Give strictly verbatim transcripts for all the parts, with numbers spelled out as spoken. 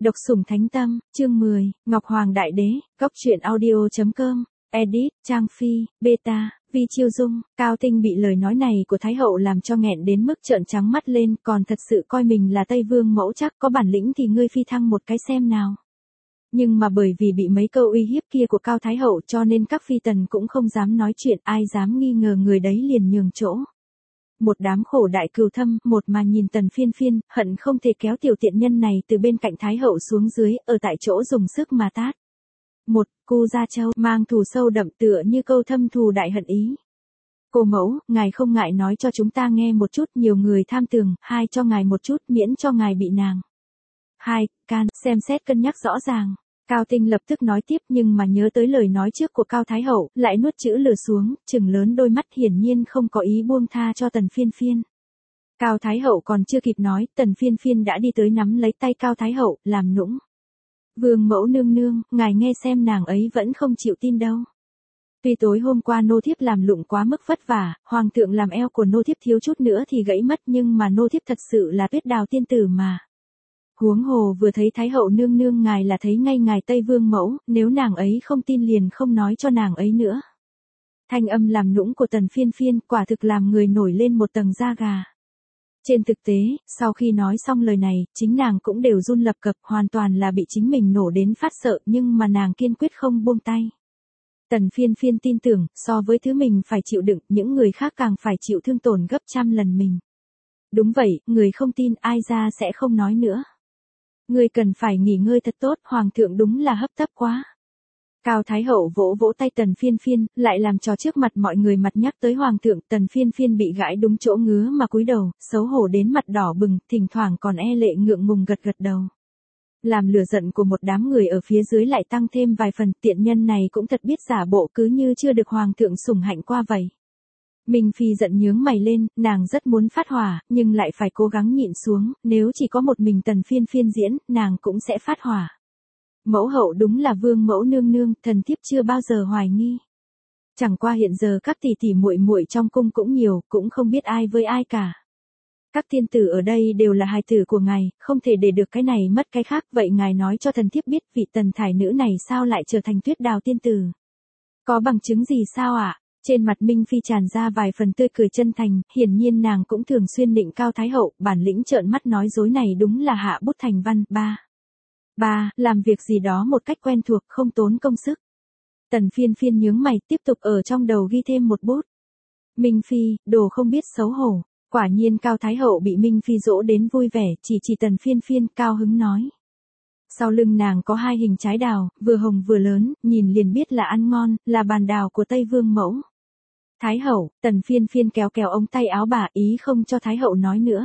Độc sủng thánh tâm, chương mười, Ngọc Hoàng Đại Đế, Góc truyện audio chấm com, edit, Trang Phi, Beta, Vi Chiêu Dung, Cao Tinh bị lời nói này của Thái Hậu làm cho nghẹn đến mức trợn trắng mắt lên, còn thật sự coi mình là Tây Vương mẫu chắc có bản lĩnh thì ngươi phi thăng một cái xem nào. Nhưng mà bởi vì bị mấy câu uy hiếp kia của Cao Thái Hậu cho nên các phi tần cũng không dám nói chuyện, ai dám nghi ngờ người đấy liền nhường chỗ. Một đám khổ đại cừu thâm, một mà nhìn Tần Phiên Phiên, hận không thể kéo tiểu tiện nhân này từ bên cạnh Thái Hậu xuống dưới, ở tại chỗ dùng sức mà tát. Một, Cu Gia Châu, mang thù sâu đậm tựa như câu thâm thù đại hận ý. Cô mẫu, ngài không ngại nói cho chúng ta nghe một chút, nhiều người tham tường, hai, cho ngài một chút, miễn cho ngài bị nàng. Hai, Can, xem xét cân nhắc rõ ràng. Cao Tinh lập tức nói tiếp nhưng mà nhớ tới lời nói trước của Cao Thái Hậu, lại nuốt chữ lửa xuống, trừng lớn đôi mắt hiển nhiên không có ý buông tha cho Tần Phiên Phiên. Cao Thái Hậu còn chưa kịp nói, Tần Phiên Phiên đã đi tới nắm lấy tay Cao Thái Hậu, làm nũng. Vương mẫu nương nương, ngài nghe xem nàng ấy vẫn không chịu tin đâu. Tuy tối hôm qua nô thiếp làm lụng quá mức vất vả, hoàng thượng làm eo của nô thiếp thiếu chút nữa thì gãy mất nhưng mà nô thiếp thật sự là Tuyết Đào tiên tử mà. Huống hồ vừa thấy Thái Hậu nương nương ngài là thấy ngay ngài Tây Vương mẫu, nếu nàng ấy không tin liền không nói cho nàng ấy nữa. Thanh âm làm nũng của Tần Phiên Phiên quả thực làm người nổi lên một tầng da gà. Trên thực tế, sau khi nói xong lời này, chính nàng cũng đều run lập cập, hoàn toàn là bị chính mình nổ đến phát sợ nhưng mà nàng kiên quyết không buông tay. Tần Phiên Phiên tin tưởng, so với thứ mình phải chịu đựng, những người khác càng phải chịu thương tổn gấp trăm lần mình. Đúng vậy, người không tin ai ra sẽ không nói nữa. Ngươi cần phải nghỉ ngơi thật tốt, hoàng thượng đúng là hấp tấp quá. Cao Thái Hậu vỗ vỗ tay Tần Phiên Phiên, lại làm trò trước mặt mọi người mặt nhắc tới hoàng thượng, Tần Phiên Phiên bị gãi đúng chỗ ngứa mà cúi đầu, xấu hổ đến mặt đỏ bừng, thỉnh thoảng còn e lệ ngượng ngùng gật gật đầu. Làm lửa giận của một đám người ở phía dưới lại tăng thêm vài phần, tiện nhân này cũng thật biết giả bộ cứ như chưa được hoàng thượng sủng hạnh qua vậy. Minh Phi giận nhướng mày lên, nàng rất muốn phát hỏa, nhưng lại phải cố gắng nhịn xuống, nếu chỉ có một mình Tần Phiên Phiên diễn, nàng cũng sẽ phát hỏa. Mẫu hậu đúng là vương mẫu nương nương, thần thiếp chưa bao giờ hoài nghi. Chẳng qua hiện giờ các tỷ tỷ muội muội trong cung cũng nhiều, cũng không biết ai với ai cả. Các tiên tử ở đây đều là hài tử của ngài, không thể để được cái này mất cái khác, vậy ngài nói cho thần thiếp biết vị Tần thải nữ này sao lại trở thành Tuyết Đào tiên tử. Có bằng chứng gì sao ạ? À? Trên mặt Minh Phi tràn ra vài phần tươi cười chân thành, hiển nhiên nàng cũng thường xuyên định Cao Thái Hậu, bản lĩnh trợn mắt nói dối này đúng là hạ bút thành văn. Ba. Ba, làm việc gì đó một cách quen thuộc, không tốn công sức. Tần Phiên Phiên nhướng mày, tiếp tục ở trong đầu ghi thêm một bút. Minh Phi, đồ không biết xấu hổ. Quả nhiên Cao Thái Hậu bị Minh Phi dỗ đến vui vẻ, chỉ chỉ Tần Phiên Phiên, cao hứng nói. Sau lưng nàng có hai hình trái đào, vừa hồng vừa lớn, nhìn liền biết là ăn ngon, là bàn đào của Tây Vương mẫu. Thái Hậu, Tần Phiên Phiên kéo kéo ống tay áo bà, ý không cho Thái Hậu nói nữa.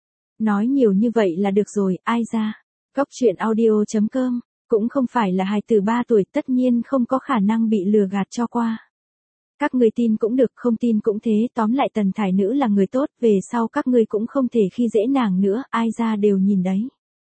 Nói nhiều như vậy là được rồi, ai ra. Góc truyện audio chấm com, cũng không phải là hài tử ba tuổi, tất nhiên không có khả năng bị lừa gạt cho qua. Các người tin cũng được, không tin cũng thế, tóm lại Tần thải nữ là người tốt, về sau các ngươi cũng không thể khi dễ nàng nữa, ai ra đều nhìn đấy.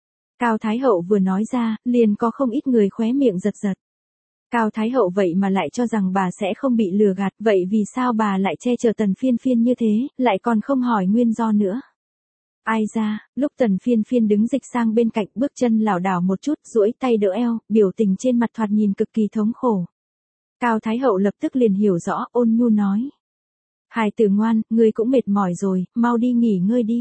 Cao Thái Hậu vừa nói ra, liền có không ít người khóe miệng giật giật. Cao Thái Hậu vậy mà lại cho rằng bà sẽ không bị lừa gạt, vậy vì sao bà lại che chở Tần Phiên Phiên như thế, lại còn không hỏi nguyên do nữa. Ai ra, lúc Tần Phiên Phiên đứng dịch sang bên cạnh, bước chân lảo đảo một chút, duỗi tay đỡ eo, biểu tình trên mặt thoạt nhìn cực kỳ thống khổ. Cao Thái Hậu lập tức liền hiểu rõ, ôn nhu nói. Hài tử ngoan, ngươi cũng mệt mỏi rồi, mau đi nghỉ ngơi đi.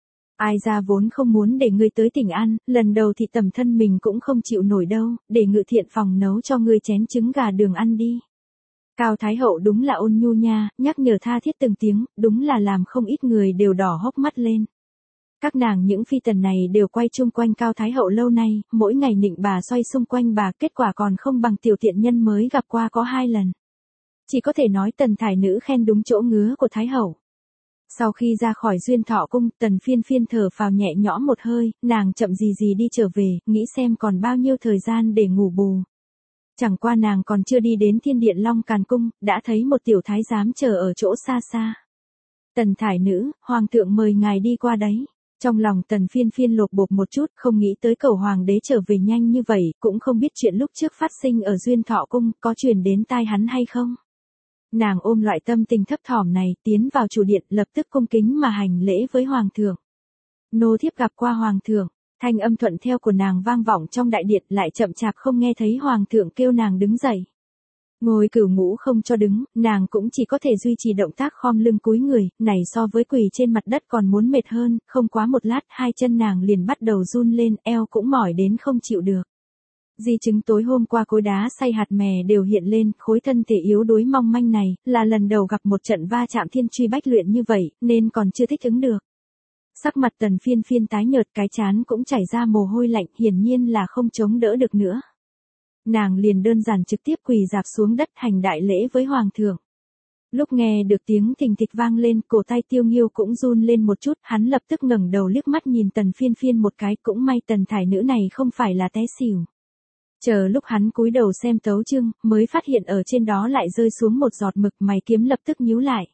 Ai ra vốn không muốn để ngươi tới tỉnh ăn, lần đầu thì tầm thân mình cũng không chịu nổi đâu, để Ngự Thiện phòng nấu cho ngươi chén trứng gà đường ăn đi. Cao Thái Hậu đúng là ôn nhu nha, nhắc nhở tha thiết từng tiếng, đúng là làm không ít người đều đỏ hốc mắt lên. Các nàng những phi tần này đều quay chung quanh Cao Thái Hậu lâu nay, mỗi ngày nịnh bà xoay xung quanh bà, kết quả còn không bằng tiểu tiện nhân mới gặp qua có hai lần. Chỉ có thể nói Tần thải nữ khen đúng chỗ ngứa của Thái Hậu. Sau khi ra khỏi Duyên Thọ cung, Tần Phiên Phiên thở phào nhẹ nhõm một hơi, nàng chậm gì gì đi trở về, nghĩ xem còn bao nhiêu thời gian để ngủ bù. Chẳng qua nàng còn chưa đi đến Thiên Điện Long Càn cung, đã thấy một tiểu thái giám chờ ở chỗ xa xa. Tần thải nữ, hoàng thượng mời ngài đi qua đấy. Trong lòng Tần Phiên Phiên lột bột một chút, không nghĩ tới cầu hoàng đế trở về nhanh như vậy, cũng không biết chuyện lúc trước phát sinh ở Duyên Thọ cung, có truyền đến tai hắn hay không. Nàng ôm loại tâm tình thấp thỏm này, tiến vào chủ điện, lập tức cung kính mà hành lễ với hoàng thượng. Nô thiếp gặp qua hoàng thượng. Thanh âm thuận theo của nàng vang vọng trong đại điện, lại chậm chạp không nghe thấy hoàng thượng kêu nàng đứng dậy. Ngồi Cửu Ngũ không cho đứng, nàng cũng chỉ có thể duy trì động tác khom lưng cúi người, này so với quỳ trên mặt đất còn muốn mệt hơn, không quá một lát hai chân nàng liền bắt đầu run lên, eo cũng mỏi đến không chịu được. Di chứng tối hôm qua cối đá xay hạt mè đều hiện lên, khối thân thể yếu đuối mong manh này, là lần đầu gặp một trận va chạm thiên truy bách luyện như vậy, nên còn chưa thích ứng được. Sắc mặt Tần Phiên Phiên tái nhợt, cái trán cũng chảy ra mồ hôi lạnh, hiển nhiên là không chống đỡ được nữa. Nàng liền đơn giản trực tiếp quỳ rạp xuống đất hành đại lễ với hoàng thượng. Lúc nghe được tiếng thình thịch vang lên, cổ tay Tiêu Nghiêu cũng run lên một chút, hắn lập tức ngẩng đầu liếc mắt nhìn Tần Phiên Phiên một cái, cũng may Tần thải nữ này không phải là té xỉu. Chờ lúc hắn cúi đầu xem tấu chương, mới phát hiện ở trên đó lại rơi xuống một giọt mực, mày kiếm lập tức nhíu lại.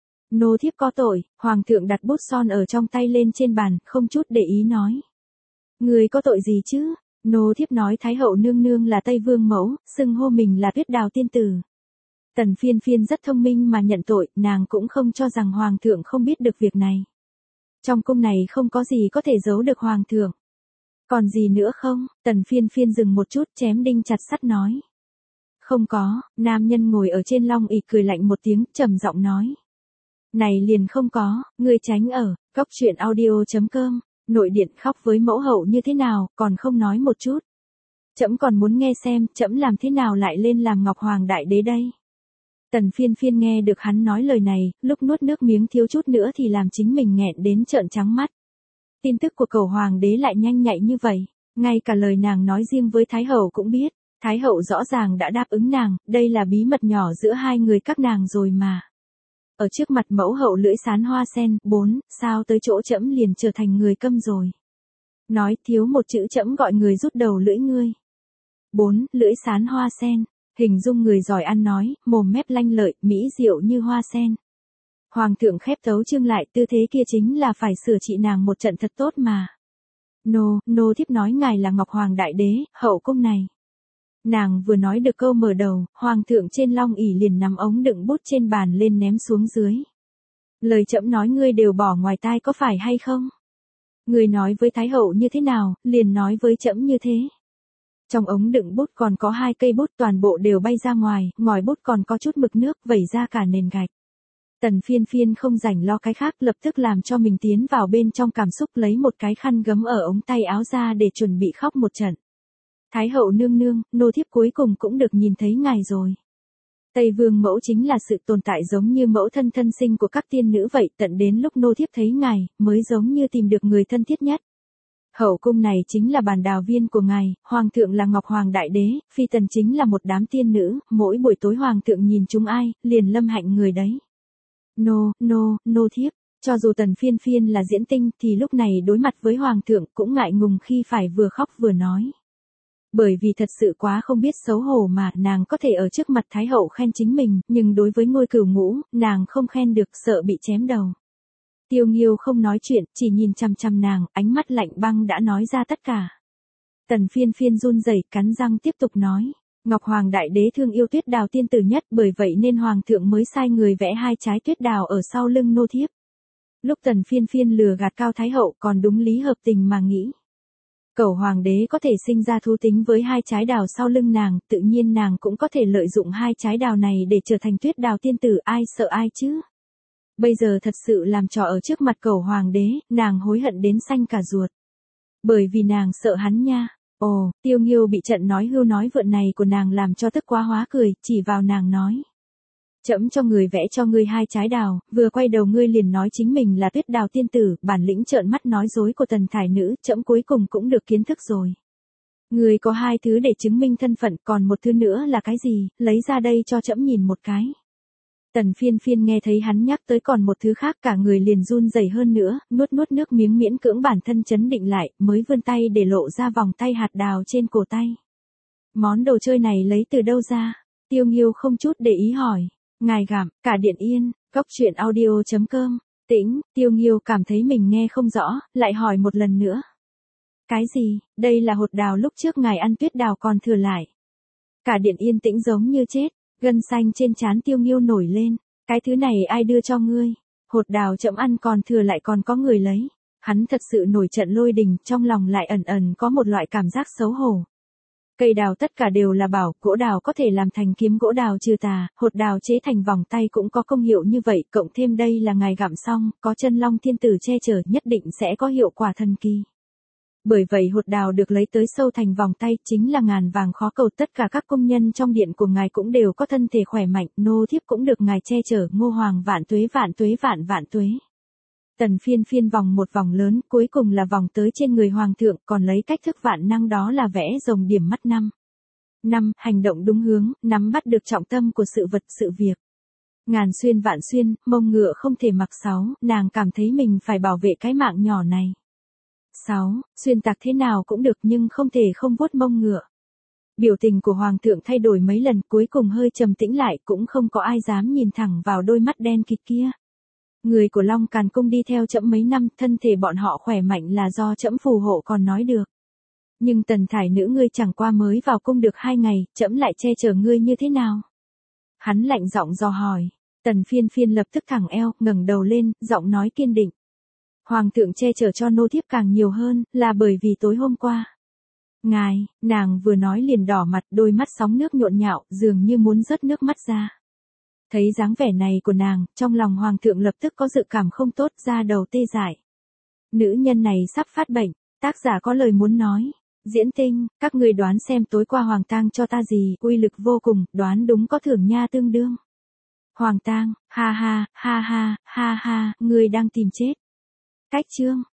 Nô thiếp có tội, hoàng thượng đặt bút son ở trong tay lên trên bàn, không chút để ý nói. Người có tội gì chứ? Nô thiếp nói Thái hậu nương nương là Tây Vương mẫu, xưng hô mình là Tuyết Đào tiên tử. Tần Phiên Phiên rất thông minh mà nhận tội, nàng cũng không cho rằng hoàng thượng không biết được việc này. Trong cung này không có gì có thể giấu được hoàng thượng. Còn gì nữa không? Tần Phiên Phiên dừng một chút, chém đinh chặt sắt nói. Không có, nam nhân ngồi ở trên long ỷ cười lạnh một tiếng, trầm giọng nói. Này liền không có, ngươi tránh ở, góc truyện audio chấm com, nội điện khóc với mẫu hậu như thế nào, còn không nói một chút. Trẫm còn muốn nghe xem, trẫm làm thế nào lại lên làm Ngọc Hoàng đại đế đây. Tần Phiên Phiên nghe được hắn nói lời này, lúc nuốt nước miếng thiếu chút nữa thì làm chính mình nghẹn đến trợn trắng mắt. Tin tức của cầu hoàng đế lại nhanh nhạy như vậy, ngay cả lời nàng nói riêng với Thái hậu cũng biết, Thái hậu rõ ràng đã đáp ứng nàng, đây là bí mật nhỏ giữa hai người các nàng rồi mà. Ở trước mặt mẫu hậu lưỡi sán hoa sen, bốn, sao tới chỗ trẫm liền trở thành người câm rồi. Nói thiếu một chữ trẫm gọi người rút đầu lưỡi ngươi. Bốn, lưỡi sán hoa sen, hình dung người giỏi ăn nói, mồm mép lanh lợi, mỹ diệu như hoa sen. Hoàng thượng khép tấu chương lại, tư thế kia chính là phải sửa trị nàng một trận thật tốt mà. Nô, nô thiếp nói ngài là Ngọc Hoàng đại đế, hậu cung này. Nàng vừa nói được câu mở đầu, hoàng thượng trên long ỷ liền nắm ống đựng bút trên bàn lên ném xuống dưới. Lời trẫm nói ngươi đều bỏ ngoài tai có phải hay không? Ngươi nói với Thái hậu như thế nào, liền nói với trẫm như thế. Trong ống đựng bút còn có hai cây bút, toàn bộ đều bay ra ngoài, ngòi bút còn có chút mực nước vẩy ra cả nền gạch. Tần Phiên Phiên không rảnh lo cái khác, lập tức làm cho mình tiến vào bên trong cảm xúc, lấy một cái khăn gấm ở ống tay áo ra để chuẩn bị khóc một trận. Thái hậu nương nương, nô thiếp cuối cùng cũng được nhìn thấy ngài rồi. Tây Vương mẫu chính là sự tồn tại giống như mẫu thân thân sinh của các tiên nữ vậy, tận đến lúc nô thiếp thấy ngài, mới giống như tìm được người thân thiết nhất. Hậu cung này chính là bàn đào viên của ngài, hoàng thượng là Ngọc Hoàng đại đế, phi tần chính là một đám tiên nữ, mỗi buổi tối hoàng thượng nhìn chúng ai, liền lâm hạnh người đấy. Nô, nô, nô thiếp, cho dù Tần Phiên Phiên là diễn tinh thì lúc này đối mặt với hoàng thượng cũng ngại ngùng khi phải vừa khóc vừa nói. Bởi vì thật sự quá không biết xấu hổ mà, nàng có thể ở trước mặt Thái hậu khen chính mình, nhưng đối với Ngôi Cửu Ngũ, nàng không khen được, sợ bị chém đầu. Tiêu Nghiêu không nói chuyện, chỉ nhìn chằm chằm nàng, ánh mắt lạnh băng đã nói ra tất cả. Tần Phiên Phiên run rẩy, cắn răng tiếp tục nói. Ngọc Hoàng đại đế thương yêu Tuyết Đào tiên tử nhất, bởi vậy nên hoàng thượng mới sai người vẽ hai trái tuyết đào ở sau lưng nô thiếp. Lúc Tần Phiên Phiên lừa gạt Cao Thái hậu còn đúng lý hợp tình mà nghĩ. Cẩu hoàng đế có thể sinh ra thú tính với hai trái đào sau lưng nàng, tự nhiên nàng cũng có thể lợi dụng hai trái đào này để trở thành Tuyết Đào tiên tử, ai sợ ai chứ. Bây giờ thật sự làm trò ở trước mặt cẩu hoàng đế, nàng hối hận đến xanh cả ruột. Bởi vì nàng sợ hắn nha. Ồ, Tiêu Nghiêu bị trận nói hưu nói vượn này của nàng làm cho tức quá hóa cười, chỉ vào nàng nói. Trẫm cho người vẽ cho ngươi hai trái đào, vừa quay đầu ngươi liền nói chính mình là Tuyết Đào tiên tử, bản lĩnh trợn mắt nói dối của Tần thải nữ, trẫm cuối cùng cũng được kiến thức rồi. Ngươi có hai thứ để chứng minh thân phận, còn một thứ nữa là cái gì, lấy ra đây cho trẫm nhìn một cái. Tần Phiên Phiên nghe thấy hắn nhắc tới còn một thứ khác, cả người liền run rẩy hơn nữa, nuốt nuốt nước miếng miễn cưỡng bản thân chấn định lại, mới vươn tay để lộ ra vòng tay hạt đào trên cổ tay. Món đồ chơi này lấy từ đâu ra? Tiêu Nghiêu không chút để ý hỏi. Ngài gặm, cả điện yên, góc truyện audio chấm com, tĩnh, Tiêu Nghiêu cảm thấy mình nghe không rõ, lại hỏi một lần nữa. Cái gì, đây là hột đào lúc trước ngài ăn tuyết đào còn thừa lại. Cả điện yên tĩnh giống như chết, gân xanh trên trán Tiêu Nghiêu nổi lên, cái thứ này ai đưa cho ngươi, hột đào chậm ăn còn thừa lại còn có người lấy. Hắn thật sự nổi trận lôi đình, trong lòng lại ẩn ẩn có một loại cảm giác xấu hổ. Cây đào tất cả đều là bảo, gỗ đào có thể làm thành kiếm gỗ đào trừ tà, hột đào chế thành vòng tay cũng có công hiệu như vậy, cộng thêm đây là ngài gặm xong, có chân long thiên tử che chở nhất định sẽ có hiệu quả thần kỳ. Bởi vậy hột đào được lấy tới sâu thành vòng tay chính là ngàn vàng khó cầu, tất cả các công nhân trong điện của ngài cũng đều có thân thể khỏe mạnh, nô thiếp cũng được ngài che chở, Ngô Hoàng vạn tuế vạn tuế vạn vạn tuế. Tần Phiên Phiên vòng một vòng lớn, cuối cùng là vòng tới trên người hoàng thượng, còn lấy cách thức vạn năng đó là vẽ rồng điểm mắt năm. Năm, hành động đúng hướng, nắm bắt được trọng tâm của sự vật sự việc. Ngàn xuyên vạn xuyên, mông ngựa không thể mặc sáu, nàng cảm thấy mình phải bảo vệ cái mạng nhỏ này. Sáu, xuyên tạc thế nào cũng được nhưng không thể không vuốt mông ngựa. Biểu tình của hoàng thượng thay đổi mấy lần, cuối cùng hơi trầm tĩnh lại, cũng không có ai dám nhìn thẳng vào đôi mắt đen kịt kia. Người của Long Càn Cung đi theo trẫm mấy năm, thân thể bọn họ khỏe mạnh là do trẫm phù hộ còn nói được. Nhưng Tần Thải nữ ngươi chẳng qua mới vào cung được hai ngày, trẫm lại che chở ngươi như thế nào? Hắn lạnh giọng dò hỏi. Tần Phiên Phiên lập tức thẳng eo, ngẩng đầu lên, giọng nói kiên định. Hoàng thượng che chở cho nô thiếp càng nhiều hơn, là bởi vì tối hôm qua. Ngài, nàng vừa nói liền đỏ mặt, đôi mắt sóng nước nhộn nhạo, dường như muốn rớt nước mắt ra. Thấy dáng vẻ này của nàng, trong lòng hoàng thượng lập tức có dự cảm không tốt, da đầu tê dại. Nữ nhân này sắp phát bệnh, tác giả có lời muốn nói. Diễn tinh, các người đoán xem tối qua hoàng tang cho ta gì, uy lực vô cùng, đoán đúng có thưởng nha tương đương. Hoàng tang, ha ha, ha ha, ha ha, người đang tìm chết. Cách chương.